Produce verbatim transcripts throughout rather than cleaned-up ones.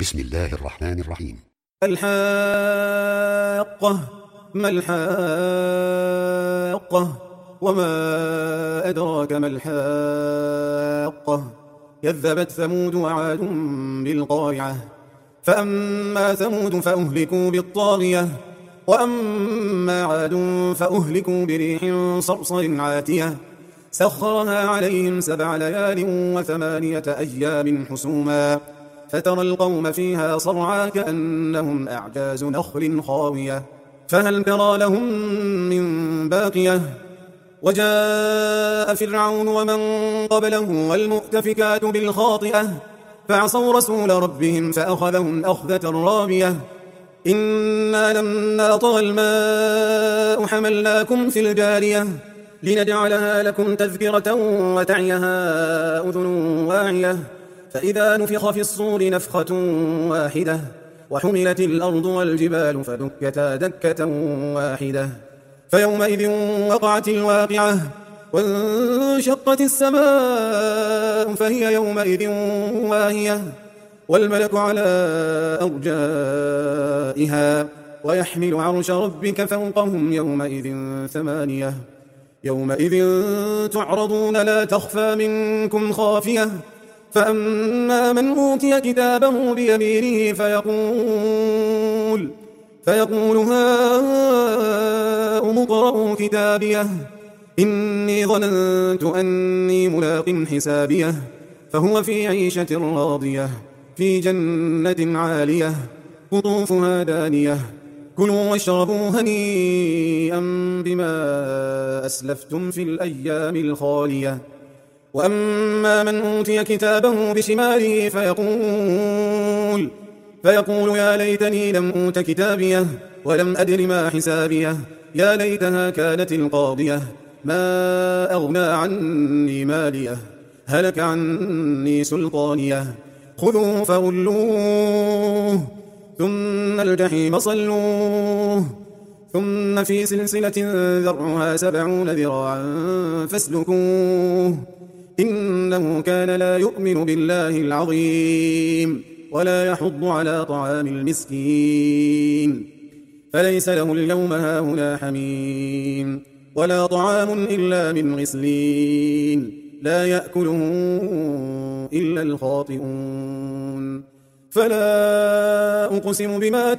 بسم الله الرحمن الرحيم. الحاقة ما الحاقة وما أدراك ما الحاقة كذبت ثمود وعاد بالقارعة فأما ثمود فأهلكوا بالطاغية وأما عاد فأهلكوا بريح صرصر عاتية سخرها عليهم سبع ليال وثمانية أيام حسوما فترى القوم فيها صرعى كأنهم أعجاز نخل خاوية فهل ترى لهم من باقية وجاء فرعون ومن قبله والمؤتفكات بالخاطئة فعصوا رسول ربهم فأخذهم أخذة رابية إنا لما طغى الماء حملناكم في الجارية لنجعلها لكم تذكرة وتعيها أذن واعية فإذا نفخ في الصور نفخة واحدة وحملت الأرض والجبال فدكتا دكة واحدة فيومئذ وقعت الواقعة وانشقت السماء فهي يومئذ واهية والملك على أرجائها ويحمل عرش ربك فوقهم يومئذ ثمانية يومئذ تعرضون لا تخفى منكم خافية فأما من أوتي كتابه بيمينه فيقول فيقول هاؤم اقرءوا كتابيه إني ظننت أني ملاق حسابيه فهو في عيشة راضية في جنة عالية قطوفها دانية كلوا واشربوا هنيئا بما أسلفتم في الأيام الخالية وأما من أوتي كتابه بشماله فيقول فيقول يا ليتني لم أوت كتابيه ولم أدر ما حسابيه يا ليتها كانت القاضية ما أغنى عني ماليه هلك عني سلطانيه خذوه فغلوه ثم الجحيم صلوه ثم في سلسلة ذرعها سبعون ذراعا فاسلكوه إنه كان لا يؤمن بالله العظيم ولا يحض على طعام المسكين فليس له اليوم هاهنا حميم ولا طعام إلا من غسلين لا يأكله إلا الخاطئون فلا أقسم بما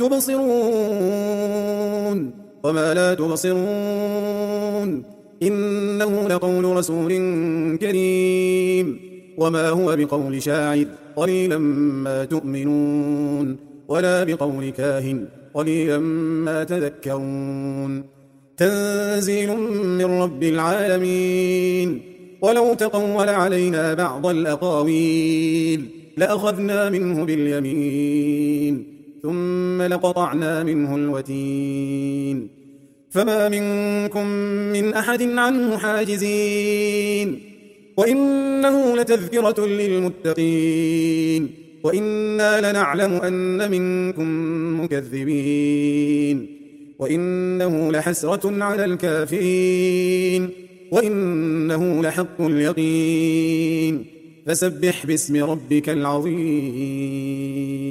تبصرون وما لا تبصرون إنه لقول رسول كريم وما هو بقول شاعر قليلا ما تؤمنون ولا بقول كاهن قليلا ما تذكرون تنزيل من رب العالمين ولو تقول علينا بعض الأقاويل لأخذنا منه باليمين ثم لقطعنا منه الوتين فما منكم من أحد عنه حاجزين وإنه لتذكرة للمتقين وإنا لنعلم أن منكم مكذبين وإنه لحسرة على الكافرين وإنه لحق اليقين فسبح باسم ربك العظيم.